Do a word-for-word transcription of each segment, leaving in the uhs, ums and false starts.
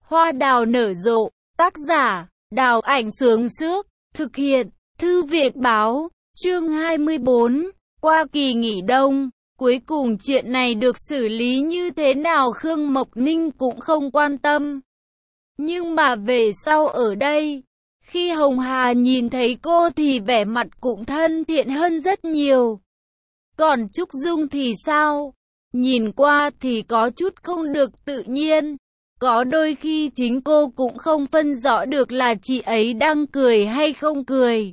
Hoa đào nở rộ, tác giả, Đào Ảnh Sướng Sước, thực hiện, Thư viện Báo, chương hai mươi bốn, qua kỳ nghỉ đông, cuối cùng chuyện này được xử lý như thế nào Khương Mộc Ninh cũng không quan tâm. Nhưng mà về sau ở đây, khi Hồng Hà nhìn thấy cô thì vẻ mặt cũng thân thiện hơn rất nhiều. Còn Trúc Dung thì sao? Nhìn qua thì có chút không được tự nhiên. Có đôi khi chính cô cũng không phân rõ được là chị ấy đang cười hay không cười.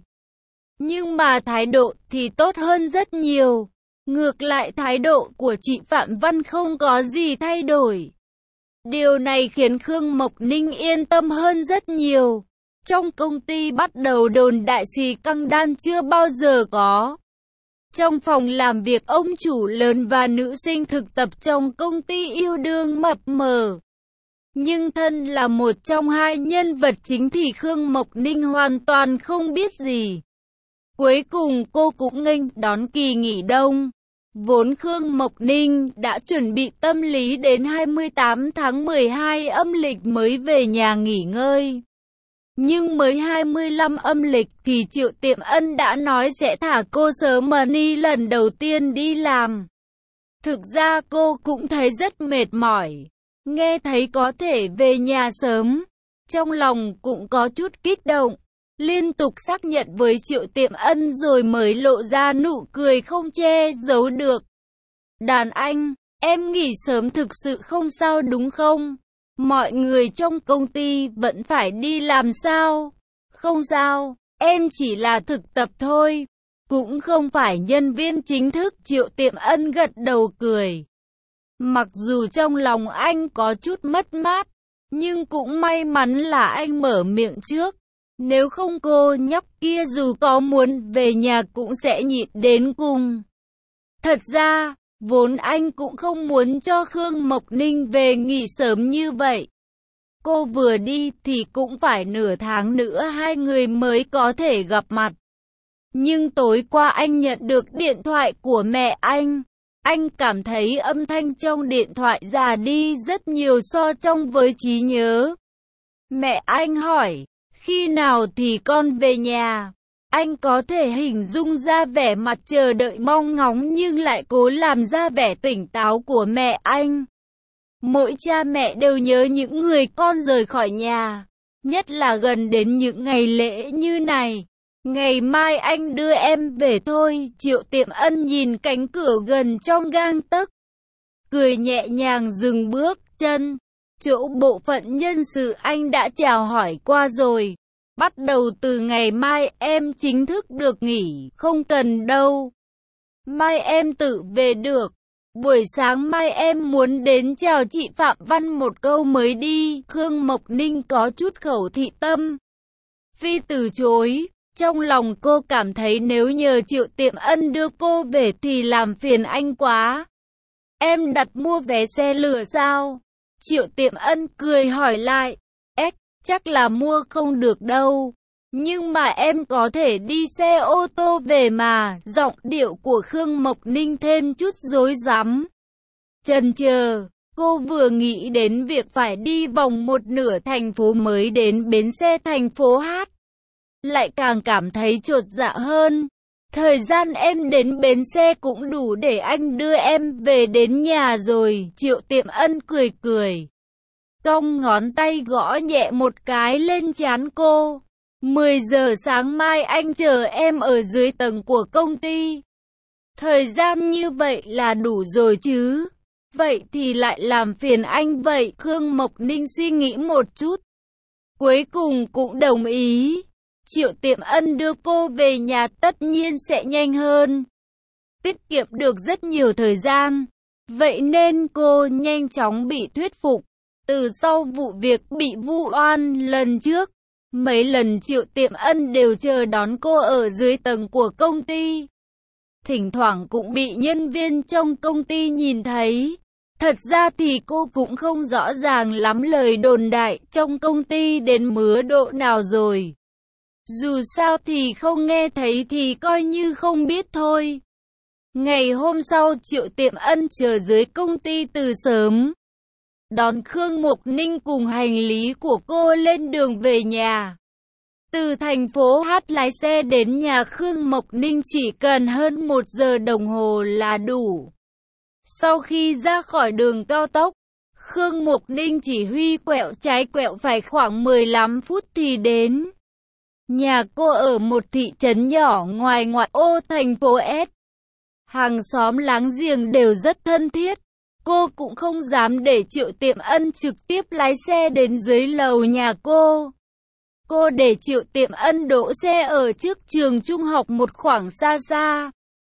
Nhưng mà thái độ thì tốt hơn rất nhiều. Ngược lại thái độ của chị Phạm Văn không có gì thay đổi. Điều này khiến Khương Mộc Ninh yên tâm hơn rất nhiều. Trong công ty bắt đầu đồn đại xì căng đan chưa bao giờ có. Trong phòng làm việc ông chủ lớn và nữ sinh thực tập trong công ty yêu đương mập mờ. Nhưng thân là một trong hai nhân vật chính thì Khương Mộc Ninh hoàn toàn không biết gì. Cuối cùng cô cũng nghênh đón kỳ nghỉ đông. Vốn Khương Mộc Ninh đã chuẩn bị tâm lý đến hai mươi tám tháng mười hai âm lịch mới về nhà nghỉ ngơi. Nhưng mới hai mươi lăm âm lịch thì Triệu Tiệm Ân đã nói sẽ thả cô sớm mà đi lần đầu tiên đi làm. Thực ra cô cũng thấy rất mệt mỏi. Nghe thấy có thể về nhà sớm, trong lòng cũng có chút kích động. Liên tục xác nhận với Triệu Tiệm Ân rồi mới lộ ra nụ cười không che giấu được. Đàn anh, em nghỉ sớm thực sự không sao đúng không? Mọi người trong công ty vẫn phải đi làm sao? Không sao, em chỉ là thực tập thôi. Cũng không phải nhân viên chính thức. Triệu Tiệm Ân gật đầu cười. Mặc dù trong lòng anh có chút mất mát, nhưng cũng may mắn là anh mở miệng trước. Nếu không cô nhóc kia dù có muốn về nhà cũng sẽ nhịn đến cùng. Thật ra, vốn anh cũng không muốn cho Khương Mộc Ninh về nghỉ sớm như vậy. Cô vừa đi thì cũng phải nửa tháng nữa hai người mới có thể gặp mặt. Nhưng tối qua anh nhận được điện thoại của mẹ anh. Anh cảm thấy âm thanh trong điện thoại già đi rất nhiều so trong với trí nhớ. Mẹ anh hỏi, khi nào thì con về nhà? Anh có thể hình dung ra vẻ mặt chờ đợi mong ngóng nhưng lại cố làm ra vẻ tỉnh táo của mẹ anh. Mỗi cha mẹ đều nhớ những người con rời khỏi nhà, nhất là gần đến những ngày lễ như này. Ngày mai anh đưa em về thôi. Triệu Tiệm Ân nhìn cánh cửa gần trong gang tấc, cười nhẹ nhàng dừng bước chân. Chỗ bộ phận nhân sự anh đã chào hỏi qua rồi. Bắt đầu từ ngày mai em chính thức được nghỉ, không cần đâu. Mai em tự về được. Buổi sáng mai em muốn đến chào chị Phạm Văn một câu mới đi. Khương Mộc Ninh có chút khẩu thị tâm phi từ chối. Trong lòng cô cảm thấy nếu nhờ Triệu Tiệm Ân đưa cô về thì làm phiền anh quá. Em đặt mua vé xe lửa sao? Triệu Tiệm Ân cười hỏi lại. Ếch, chắc là mua không được đâu. Nhưng mà em có thể đi xe ô tô về mà. Giọng điệu của Khương Mộc Ninh thêm chút rối rắm. Chần chờ, cô vừa nghĩ đến việc phải đi vòng một nửa thành phố mới đến bến xe thành phố Hát. Lại càng cảm thấy chột dạ hơn. Thời gian em đến bến xe cũng đủ để anh đưa em về đến nhà rồi. Triệu Tiệm Ân cười cười, cong ngón tay gõ nhẹ một cái lên trán cô. mười giờ sáng mai anh chờ em ở dưới tầng của công ty. Thời gian như vậy là đủ rồi chứ? Vậy thì lại làm phiền anh vậy. Khương Mộc Ninh suy nghĩ một chút, cuối cùng cũng đồng ý. Triệu Tiệm Ân đưa cô về nhà tất nhiên sẽ nhanh hơn, tiết kiệm được rất nhiều thời gian. Vậy nên cô nhanh chóng bị thuyết phục. Từ sau vụ việc bị vu oan lần trước, mấy lần Triệu Tiệm Ân đều chờ đón cô ở dưới tầng của công ty. Thỉnh thoảng cũng bị nhân viên trong công ty nhìn thấy. Thật ra thì cô cũng không rõ ràng lắm lời đồn đại trong công ty đến mứa độ nào rồi. Dù sao thì không nghe thấy thì coi như không biết thôi. Ngày hôm sau Triệu Tiệm Ân chờ dưới công ty từ sớm. đón Khương Mộc Ninh cùng hành lý của cô lên đường về nhà. Từ thành phố Hát lái xe đến nhà Khương Mộc Ninh chỉ cần hơn một giờ đồng hồ là đủ. Sau khi ra khỏi đường cao tốc, Khương Mộc Ninh chỉ huy quẹo trái quẹo phải khoảng mười lăm phút thì đến. Nhà cô ở một thị trấn nhỏ ngoài ngoại ô thành phố S. Hàng xóm láng giềng đều rất thân thiết. Cô cũng không dám để Triệu Tiệm Ân trực tiếp lái xe đến dưới lầu nhà cô. Cô để Triệu Tiệm Ân đỗ xe ở trước trường trung học một khoảng xa xa.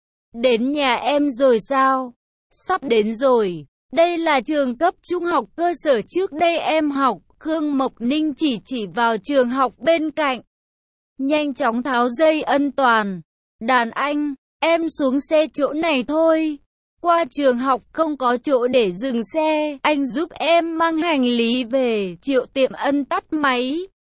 Đến nhà em rồi sao? Sắp đến rồi. Đây là trường cấp trung học cơ sở trước đây em học. Khương Mộc Ninh chỉ chỉ vào trường học bên cạnh. Nhanh chóng tháo dây an toàn. Đàn anh, em xuống xe chỗ này thôi. Qua trường học không có chỗ để dừng xe, anh giúp em mang hành lý về. Triệu Tiệm Ân tắt máy.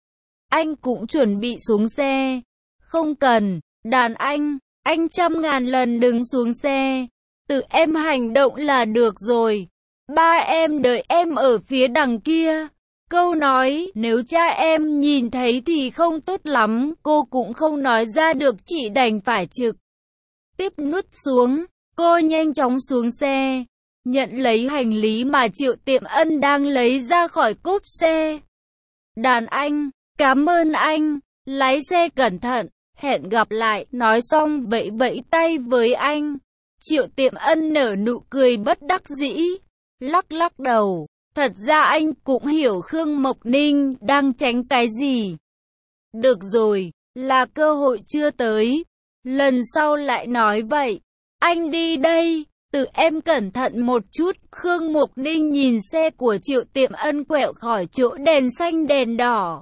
Anh cũng chuẩn bị xuống xe. Không cần, đàn anh, anh trăm ngàn lần đừng xuống xe. Tự em hành động là được rồi. Ba em đợi em ở phía đằng kia. Câu nói, nếu cha em nhìn thấy thì không tốt lắm, cô cũng không nói ra được, chỉ đành phải trực tiếp nuốt xuống. Cô nhanh chóng xuống xe, nhận lấy hành lý mà Triệu Tiệm Ân đang lấy ra khỏi cốp xe. Đàn anh, cảm ơn anh, lái xe cẩn thận, hẹn gặp lại, nói xong vẫy vẫy tay với anh. Triệu Tiệm Ân nở nụ cười bất đắc dĩ, lắc lắc đầu. Thật ra anh cũng hiểu Khương Mộc Ninh đang tránh cái gì. Được rồi, là cơ hội chưa tới, lần sau lại nói vậy. Anh đi đây, tự em cẩn thận một chút. Khương Mộc Ninh nhìn xe của Triệu Tiệm Ân quẹo khỏi chỗ đèn xanh đèn đỏ.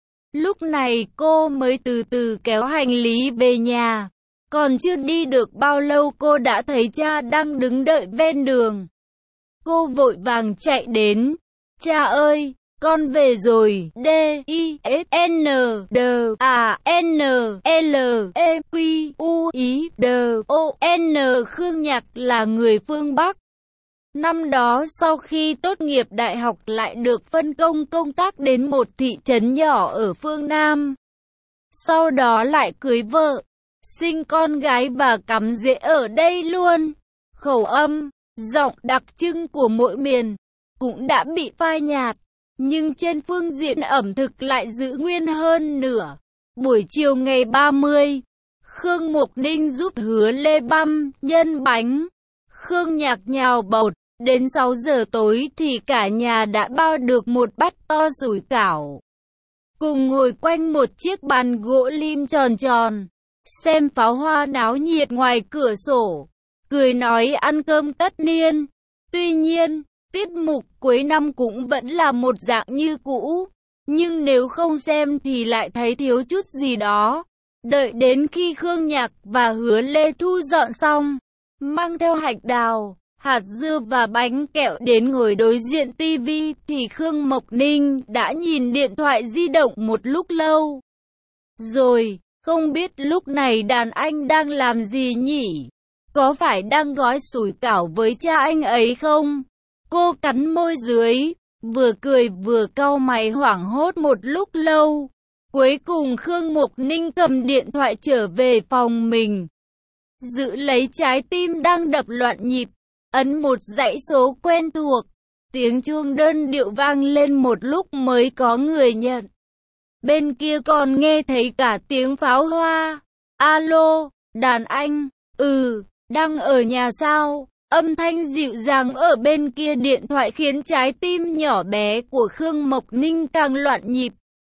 Lúc này cô mới từ từ kéo hành lý về nhà. Còn chưa đi được bao lâu cô đã thấy cha đang đứng đợi ven đường. Cô vội vàng chạy đến. Cha ơi, con về rồi. D, I, S, N, D, A, N, L, E, Q, U, I, D, O, N. Khương Nhạc là người phương Bắc. Năm đó sau khi tốt nghiệp đại học lại được phân công công tác đến một thị trấn nhỏ ở phương Nam. Sau đó lại cưới vợ, sinh con gái và cắm rễ ở đây luôn. Khẩu âm, giọng đặc trưng của mỗi miền cũng đã bị phai nhạt, nhưng trên phương diện ẩm thực lại giữ nguyên hơn nửa. Buổi chiều ngày ba mươi, Khương Mộc Ninh giúp Hứa Lê băm, nhân bánh. Khương Nhạc nhào bột. Đến sáu giờ tối thì cả nhà đã bao được một bát to sủi cảo. Cùng ngồi quanh một chiếc bàn gỗ lim tròn tròn, xem pháo hoa náo nhiệt ngoài cửa sổ, cười nói ăn cơm tất niên. Tuy nhiên, tiết mục cuối năm cũng vẫn là một dạng như cũ, nhưng nếu không xem thì lại thấy thiếu chút gì đó. Đợi đến khi Khương Nhạc và Hứa Lê thu dọn xong, mang theo hạch đào, hạt dưa và bánh kẹo đến ngồi đối diện tivi thì Khương Mộc Ninh đã nhìn điện thoại di động một lúc lâu. Rồi, không biết lúc này đàn anh đang làm gì nhỉ? Có phải đang gói sủi cảo với cha anh ấy không? Cô cắn môi dưới, vừa cười vừa cau mày hoảng hốt một lúc lâu. Cuối cùng Khương Mộc Ninh cầm điện thoại trở về phòng mình, giữ lấy trái tim đang đập loạn nhịp, ấn một dãy số quen thuộc. Tiếng chuông đơn điệu vang lên một lúc mới có người nhận. Bên kia còn nghe thấy cả tiếng pháo hoa. Alo, đàn anh, ừ, đang ở nhà sao? Âm thanh dịu dàng ở bên kia điện thoại khiến trái tim nhỏ bé của Khương Mộc Ninh càng loạn nhịp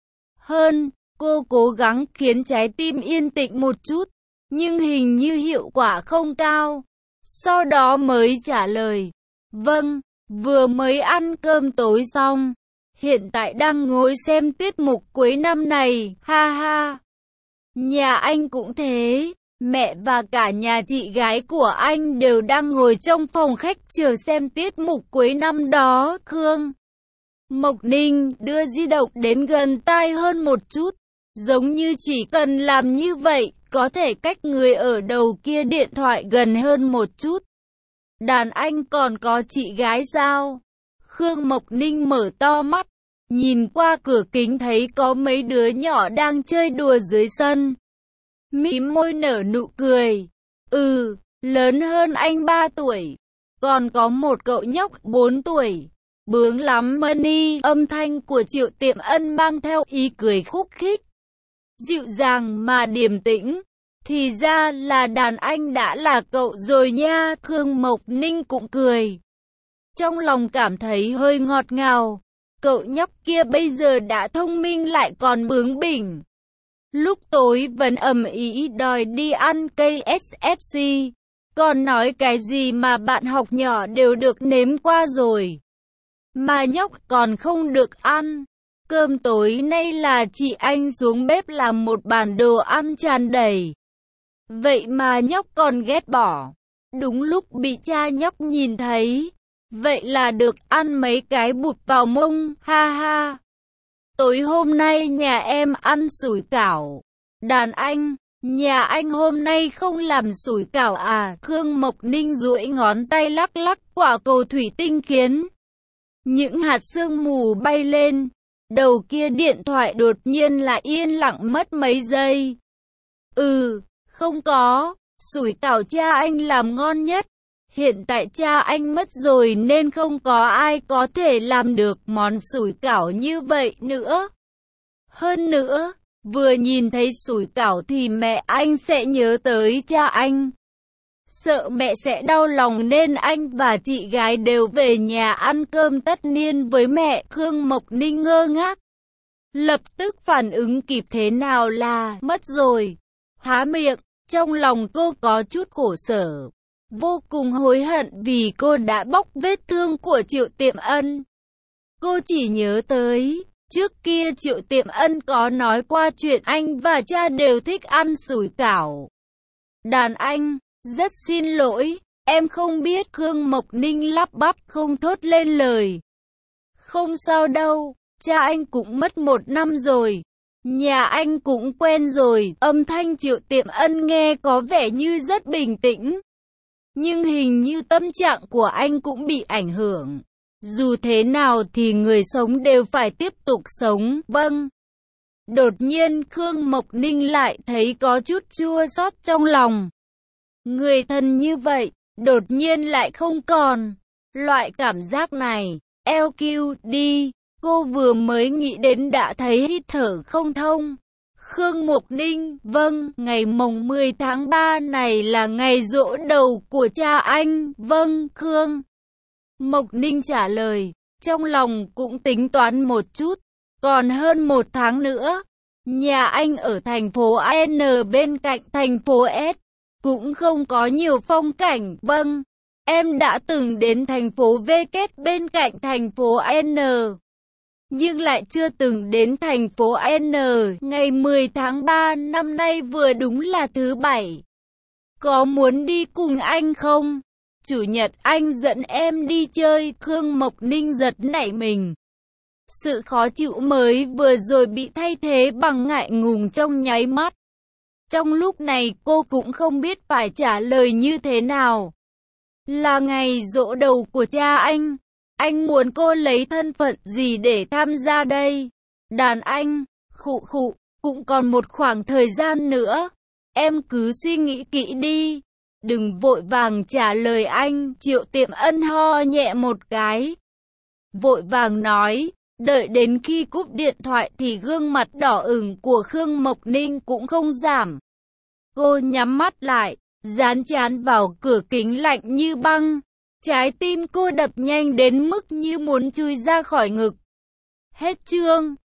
hơn. Cô cố gắng khiến trái tim yên tĩnh một chút, nhưng hình như hiệu quả không cao. Sau đó mới trả lời, vâng, vừa mới ăn cơm tối xong, hiện tại đang ngồi xem tiết mục cuối năm này, ha ha. Nhà anh cũng thế, mẹ và cả nhà chị gái của anh đều đang ngồi trong phòng khách chờ xem tiết mục cuối năm đó. Khương Mộc Ninh đưa di động đến gần tai hơn một chút, giống như chỉ cần làm như vậy, có thể cách người ở đầu kia điện thoại gần hơn một chút. Đàn anh còn có chị gái sao? Khương Mộc Ninh mở to mắt, nhìn qua cửa kính thấy có mấy đứa nhỏ đang chơi đùa dưới sân. Mím môi nở nụ cười. Ừ, lớn hơn anh ba tuổi. Còn có một cậu nhóc bốn tuổi. Bướng lắm Money. Âm thanh của Triệu Tiệm Ân mang theo ý cười khúc khích, dịu dàng mà điềm tĩnh. Thì ra là đàn anh đã là cậu rồi nha. Khương Mộc Ninh cũng cười, trong lòng cảm thấy hơi ngọt ngào. Cậu nhóc kia bây giờ đã thông minh lại còn bướng bỉnh. Lúc tối vẫn ầm ĩ đòi đi ăn cây ét ép xê. Còn nói cái gì mà bạn học nhỏ đều được nếm qua rồi, mà nhóc còn không được ăn. Cơm tối nay là chị anh xuống bếp làm một bàn đồ ăn tràn đầy. Vậy mà nhóc còn ghét bỏ. Đúng lúc bị cha nhóc nhìn thấy, vậy là được ăn mấy cái bụp vào mông, ha ha. Tối hôm nay nhà em ăn sủi cảo. Đàn anh, nhà anh hôm nay không làm sủi cảo à? Khương Mộc Ninh duỗi ngón tay lắc lắc quả cầu thủy tinh khiến những hạt sương mù bay lên. Đầu kia điện thoại đột nhiên lại yên lặng mất mấy giây. Ừ, không có, sủi cảo cha anh làm ngon nhất. Hiện tại cha anh mất rồi nên không có ai có thể làm được món sủi cảo như vậy nữa. Hơn nữa, vừa nhìn thấy sủi cảo thì mẹ anh sẽ nhớ tới cha anh. Sợ mẹ sẽ đau lòng nên anh và chị gái đều về nhà ăn cơm tất niên với mẹ. Khương Mộc Ninh ngơ ngác, lập tức phản ứng kịp thế nào là mất rồi. Há miệng, trong lòng cô có chút khổ sở, vô cùng hối hận vì cô đã bóc vết thương của Triệu Tiệm Ân. Cô chỉ nhớ tới, trước kia Triệu Tiệm Ân có nói qua chuyện anh và cha đều thích ăn sủi cảo. Đàn anh, rất xin lỗi, em không biết. Khương Mộc Ninh lắp bắp không thốt lên lời. Không sao đâu, cha anh cũng mất một năm rồi. Nhà anh cũng quen rồi. Âm thanh Triệu Tiệm Ân nghe có vẻ như rất bình tĩnh, nhưng hình như tâm trạng của anh cũng bị ảnh hưởng. Dù thế nào thì người sống đều phải tiếp tục sống. Vâng. Đột nhiên Khương Mộc Ninh lại thấy có chút chua xót trong lòng. Người thân như vậy, đột nhiên lại không còn. Loại cảm giác này, eo kiu đi. Cô vừa mới nghĩ đến đã thấy hít thở không thông. Khương Mộc Ninh, vâng, ngày mồng mười tháng ba này là ngày giỗ đầu của cha anh. Vâng, Khương Mộc Ninh trả lời, trong lòng cũng tính toán một chút. Còn hơn một tháng nữa, nhà anh ở thành phố N bên cạnh thành phố S, cũng không có nhiều phong cảnh. Vâng, em đã từng đến thành phố V kết bên cạnh thành phố N, nhưng lại chưa từng đến thành phố N. Ngày mười tháng ba năm nay vừa đúng là thứ bảy. Có muốn đi cùng anh không? Chủ nhật anh dẫn em đi chơi. Khương Mộc Ninh giật nảy mình. Sự khó chịu mới vừa rồi bị thay thế bằng ngại ngùng trong nháy mắt. Trong lúc này cô cũng không biết phải trả lời như thế nào. Là ngày giỗ đầu của cha anh. Anh muốn cô lấy thân phận gì để tham gia đây? Đàn anh, khụ khụ, cũng còn một khoảng thời gian nữa. Em cứ suy nghĩ kỹ đi. Đừng vội vàng trả lời anh. Triệu Tiệm Ân ho nhẹ một cái, vội vàng nói. Đợi đến khi cúp điện thoại thì gương mặt đỏ ửng của Khương Mộc Ninh cũng không giảm. Cô nhắm mắt lại, dán trán vào cửa kính lạnh như băng. Trái tim cô đập nhanh đến mức như muốn chui ra khỏi ngực. Hết chương.